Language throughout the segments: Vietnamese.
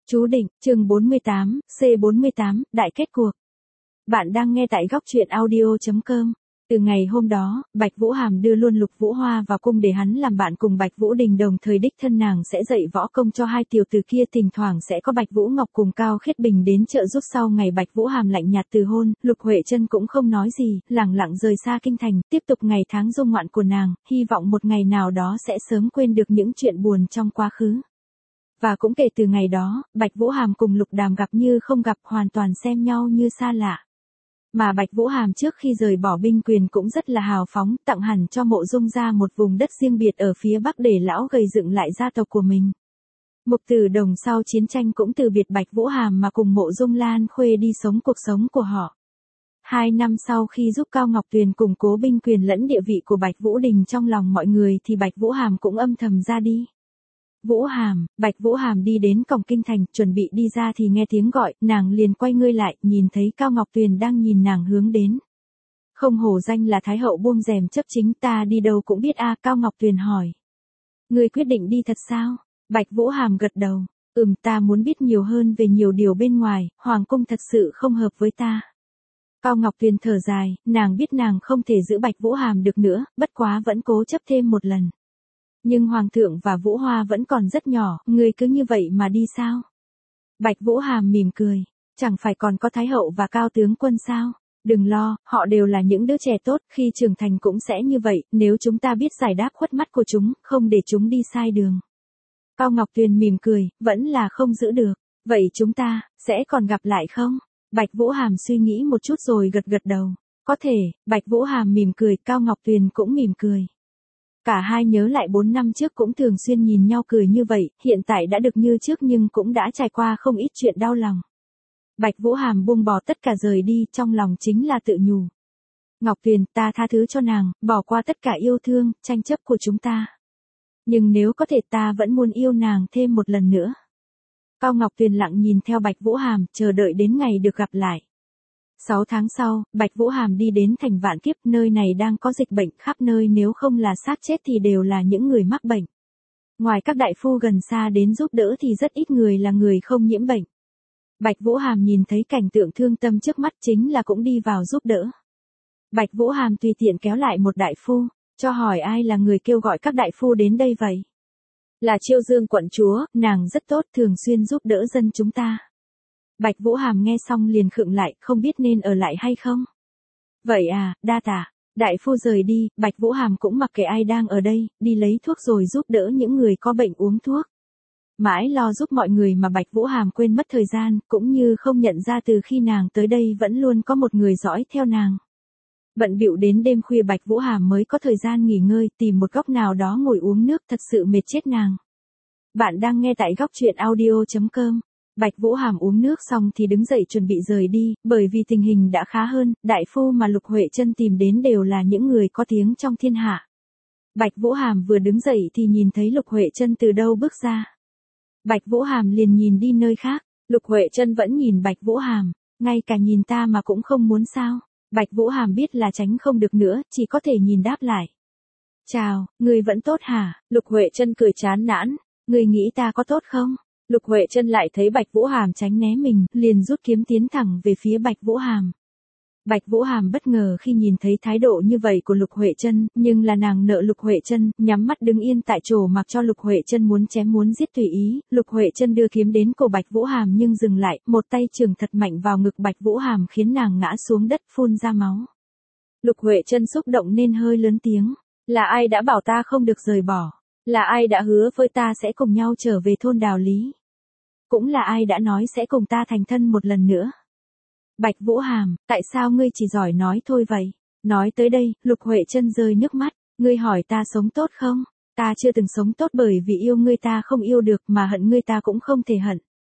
Chú định, chương 48, C48, đại kết cuộc. Bạn đang nghe tại góc truyện audio.com. Từ ngày hôm đó, Bạch Vũ Hàm đưa luôn Lục Vũ Hoa vào cung để hắn làm bạn cùng Bạch Vũ Đình, đồng thời đích thân nàng sẽ dạy võ công cho hai tiểu tử kia, thỉnh thoảng sẽ có Bạch Vũ Ngọc cùng Cao Khiết Bình đến trợ giúp. Sau ngày Bạch Vũ Hàm lạnh nhạt từ hôn, Lục Huệ Chân cũng không nói gì, lẳng lặng rời xa kinh thành, tiếp tục ngày tháng dung ngoạn của nàng, hy vọng một ngày nào đó sẽ sớm quên được những chuyện buồn trong quá khứ. Và cũng kể từ ngày đó, Bạch Vũ Hàm cùng Lục Đàm gặp như không gặp, hoàn toàn xem nhau như xa lạ. Mà Bạch Vũ Hàm trước khi rời bỏ binh quyền cũng rất là hào phóng, tặng hẳn cho Mộ Dung gia một vùng đất riêng biệt ở phía Bắc để lão gầy dựng lại gia tộc của mình. Mục Tử Đồng sau chiến tranh cũng từ biệt Bạch Vũ Hàm mà cùng Mộ Dung Lan Khuê đi sống cuộc sống của họ. 2 năm sau khi giúp Cao Ngọc Tuyền củng cố binh quyền lẫn địa vị của Bạch Vũ Đình trong lòng mọi người thì Bạch Vũ Hàm cũng âm thầm ra đi. Vũ Hàm, Bạch Vũ Hàm đi đến cổng kinh thành, chuẩn bị đi ra thì nghe tiếng gọi, nàng liền quay người lại, nhìn thấy Cao Ngọc Tuyền đang nhìn nàng hướng đến. Không hổ danh là Thái hậu buông rèm chấp chính, ta đi đâu cũng biết a. Cao Ngọc Tuyền hỏi. Ngươi quyết định đi thật sao? Bạch Vũ Hàm gật đầu, ta muốn biết nhiều hơn về nhiều điều bên ngoài, hoàng cung thật sự không hợp với ta. Cao Ngọc Tuyền thở dài, nàng biết nàng không thể giữ Bạch Vũ Hàm được nữa, bất quá vẫn cố chấp thêm một lần. Nhưng Hoàng thượng và Vũ Hoa vẫn còn rất nhỏ, người cứ như vậy mà đi sao? Bạch Vũ Hàm mỉm cười, chẳng phải còn có Thái hậu và Cao tướng quân sao? Đừng lo, họ đều là những đứa trẻ tốt, khi trưởng thành cũng sẽ như vậy, nếu chúng ta biết giải đáp khuất mắt của chúng, không để chúng đi sai đường. Cao Ngọc Tuyền mỉm cười, vẫn là không giữ được, vậy chúng ta, sẽ còn gặp lại không? Bạch Vũ Hàm suy nghĩ một chút rồi gật gật đầu, có thể. Bạch Vũ Hàm mỉm cười, Cao Ngọc Tuyền cũng mỉm cười. Cả hai nhớ lại 4 năm trước cũng thường xuyên nhìn nhau cười như vậy, hiện tại đã được như trước nhưng cũng đã trải qua không ít chuyện đau lòng. Bạch Vũ Hàm buông bỏ tất cả rời đi, trong lòng chính là tự nhủ. Ngọc Tuyền, ta tha thứ cho nàng, bỏ qua tất cả yêu thương, tranh chấp của chúng ta. Nhưng nếu có thể ta vẫn muốn yêu nàng thêm một lần nữa. Cao Ngọc Tuyền lặng nhìn theo Bạch Vũ Hàm, chờ đợi đến ngày được gặp lại. 6 tháng sau, Bạch Vũ Hàm đi đến thành Vạn Kiếp, nơi này đang có dịch bệnh khắp nơi, nếu không là xác chết thì đều là những người mắc bệnh. Ngoài các đại phu gần xa đến giúp đỡ thì rất ít người là người không nhiễm bệnh. Bạch Vũ Hàm nhìn thấy cảnh tượng thương tâm trước mắt chính là cũng đi vào giúp đỡ. Bạch Vũ Hàm tùy tiện kéo lại một đại phu, cho hỏi ai là người kêu gọi các đại phu đến đây vậy? Là Chiêu Dương quận chúa, nàng rất tốt, thường xuyên giúp đỡ dân chúng ta. Bạch Vũ Hàm nghe xong liền khựng lại, không biết nên ở lại hay không. Vậy à, đa tạ. Đại phu rời đi, Bạch Vũ Hàm cũng mặc kệ ai đang ở đây, đi lấy thuốc rồi giúp đỡ những người có bệnh uống thuốc. Mãi lo giúp mọi người mà Bạch Vũ Hàm quên mất thời gian, cũng như không nhận ra từ khi nàng tới đây vẫn luôn có một người dõi theo nàng. Bận bịu đến đêm khuya Bạch Vũ Hàm mới có thời gian nghỉ ngơi, tìm một góc nào đó ngồi uống nước, thật sự mệt chết nàng. Bạn đang nghe tại góc truyện audio.com. Bạch Vũ Hàm uống nước xong thì đứng dậy chuẩn bị rời đi, bởi vì tình hình đã khá hơn, đại phu mà Lục Huệ Chân tìm đến đều là những người có tiếng trong thiên hạ. Bạch Vũ Hàm vừa đứng dậy thì nhìn thấy Lục Huệ Chân từ đâu bước ra. Bạch Vũ Hàm liền nhìn đi nơi khác, Lục Huệ Chân vẫn nhìn Bạch Vũ Hàm, ngay cả nhìn ta mà cũng không muốn sao? Bạch Vũ Hàm biết là tránh không được nữa, chỉ có thể nhìn đáp lại. Chào, người vẫn tốt hả? Lục Huệ Chân cười chán nản, người nghĩ ta có tốt không? Lục Huệ Chân lại thấy Bạch Vũ Hàm tránh né mình, liền rút kiếm tiến thẳng về phía Bạch Vũ Hàm. Bạch Vũ Hàm bất ngờ khi nhìn thấy thái độ như vậy của Lục Huệ Chân, nhưng là nàng nợ Lục Huệ Chân, nhắm mắt đứng yên tại chỗ mặc cho Lục Huệ Chân muốn chém muốn giết tùy ý. Lục Huệ Chân đưa kiếm đến cổ Bạch Vũ Hàm nhưng dừng lại, một tay chưởng thật mạnh vào ngực Bạch Vũ Hàm khiến nàng ngã xuống đất phun ra máu. Lục Huệ Chân xúc động nên hơi lớn tiếng, là ai đã bảo ta không được rời bỏ? Là ai đã hứa với ta sẽ cùng nhau trở về thôn Đào Lý? Cũng là ai đã nói sẽ cùng ta thành thân một lần nữa? Bạch Vũ Hàm, tại sao ngươi chỉ giỏi nói thôi vậy? Nói tới đây, Lục Huệ Chân rơi nước mắt, ngươi hỏi ta sống tốt không? Ta chưa từng sống tốt bởi vì yêu ngươi ta không yêu được mà hận ngươi ta cũng không thể hận.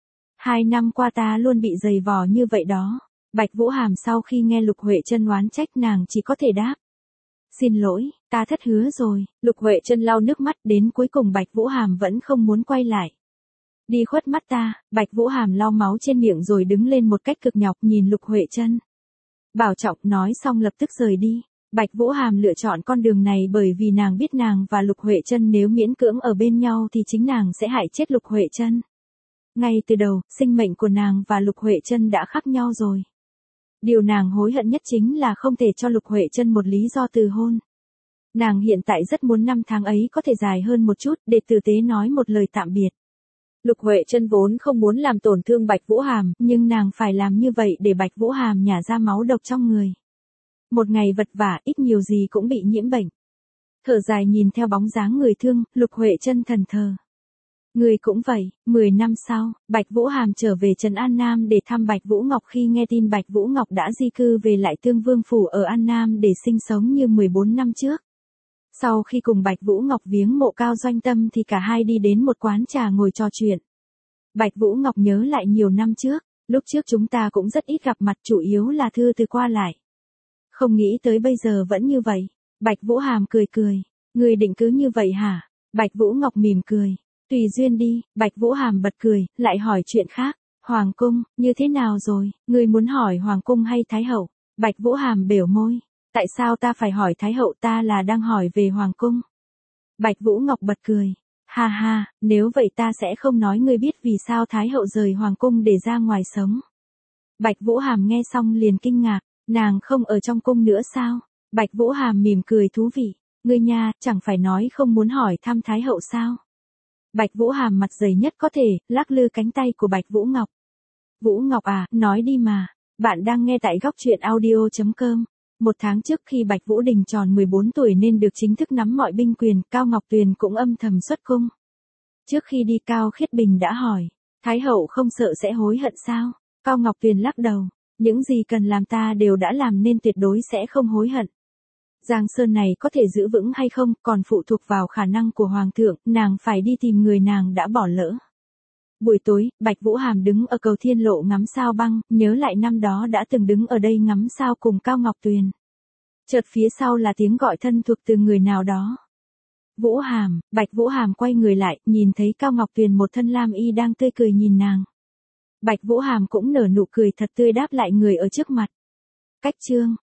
2 năm qua ta luôn bị giày vò như vậy đó. Bạch Vũ Hàm sau khi nghe Lục Huệ Chân oán trách nàng chỉ có thể đáp. Xin lỗi, ta thất hứa rồi. Lục Huệ Chân lau nước mắt đến cuối cùng Bạch Vũ Hàm vẫn không muốn quay lại. Đi khuất mắt ta. Bạch Vũ Hàm lau máu trên miệng rồi đứng lên một cách cực nhọc nhìn Lục Huệ Chân. Bảo trọng, nói xong lập tức rời đi. Bạch Vũ Hàm lựa chọn con đường này bởi vì nàng biết nàng và Lục Huệ Chân nếu miễn cưỡng ở bên nhau thì chính nàng sẽ hại chết Lục Huệ Chân. Ngay từ đầu, sinh mệnh của nàng và Lục Huệ Trân đã khác nhau rồi. Điều nàng hối hận nhất chính là không thể cho Lục Huệ Trân một lý do từ hôn. Nàng hiện tại rất muốn năm tháng ấy có thể dài hơn một chút để tử tế nói một lời tạm biệt. Lục Huệ Trân vốn không muốn làm tổn thương Bạch Vũ Hàm, nhưng nàng phải làm như vậy để Bạch Vũ Hàm nhả ra máu độc trong người. Một ngày vật vã ít nhiều gì cũng bị nhiễm bệnh. Thở dài nhìn theo bóng dáng người thương, Lục Huệ Trân thẫn thờ. Người cũng vậy, 10 năm sau, Bạch Vũ Hàm trở về Trấn An Nam để thăm Bạch Vũ Ngọc khi nghe tin Bạch Vũ Ngọc đã di cư về lại Tương Vương Phủ ở An Nam để sinh sống như 14 năm trước. Sau khi cùng Bạch Vũ Ngọc viếng mộ Cao Doanh Tâm thì cả hai đi đến một quán trà ngồi trò chuyện. Bạch Vũ Ngọc nhớ lại nhiều năm trước, lúc trước chúng ta cũng rất ít gặp mặt, chủ yếu là thư từ qua lại. Không nghĩ tới bây giờ vẫn như vậy. Bạch Vũ Hàm cười cười. Người định cứ như vậy hả? Bạch Vũ Ngọc mỉm cười. Tùy duyên đi. Bạch Vũ Hàm bật cười, lại hỏi chuyện khác. Hoàng cung, như thế nào rồi? Người muốn hỏi Hoàng cung hay Thái hậu? Bạch Vũ Hàm bẽo môi. Tại sao ta phải hỏi Thái hậu, ta là đang hỏi về Hoàng cung. Bạch Vũ Ngọc bật cười. Ha ha, nếu vậy ta sẽ không nói ngươi biết vì sao Thái hậu rời Hoàng cung để ra ngoài sống. Bạch Vũ Hàm nghe xong liền kinh ngạc. Nàng không ở trong cung nữa sao? Bạch Vũ Hàm mỉm cười thú vị. Ngươi nha, chẳng phải nói không muốn hỏi thăm Thái hậu sao? Bạch Vũ Hàm mặt dày nhất có thể, lắc lư cánh tay của Bạch Vũ Ngọc. Vũ Ngọc à, nói đi mà. Bạn đang nghe tại góc truyện audio.com. Một tháng trước khi Bạch Vũ Đình tròn 14 tuổi nên được chính thức nắm mọi binh quyền, Cao Ngọc Tuyền cũng âm thầm xuất cung. Trước khi đi Cao Khiết Bình đã hỏi, Thái hậu không sợ sẽ hối hận sao? Cao Ngọc Tuyền lắc đầu, những gì cần làm ta đều đã làm nên tuyệt đối sẽ không hối hận. Giang Sơn này có thể giữ vững hay không còn phụ thuộc vào khả năng của Hoàng thượng, nàng phải đi tìm người nàng đã bỏ lỡ. Buổi tối, Bạch Vũ Hàm đứng ở cầu Thiên Lộ ngắm sao băng, nhớ lại năm đó đã từng đứng ở đây ngắm sao cùng Cao Ngọc Tuyền. Chợt phía sau là tiếng gọi thân thuộc từ người nào đó. Vũ Hàm, Bạch Vũ Hàm quay người lại, nhìn thấy Cao Ngọc Tuyền một thân lam y đang tươi cười nhìn nàng. Bạch Vũ Hàm cũng nở nụ cười thật tươi đáp lại người ở trước mặt. Cách chương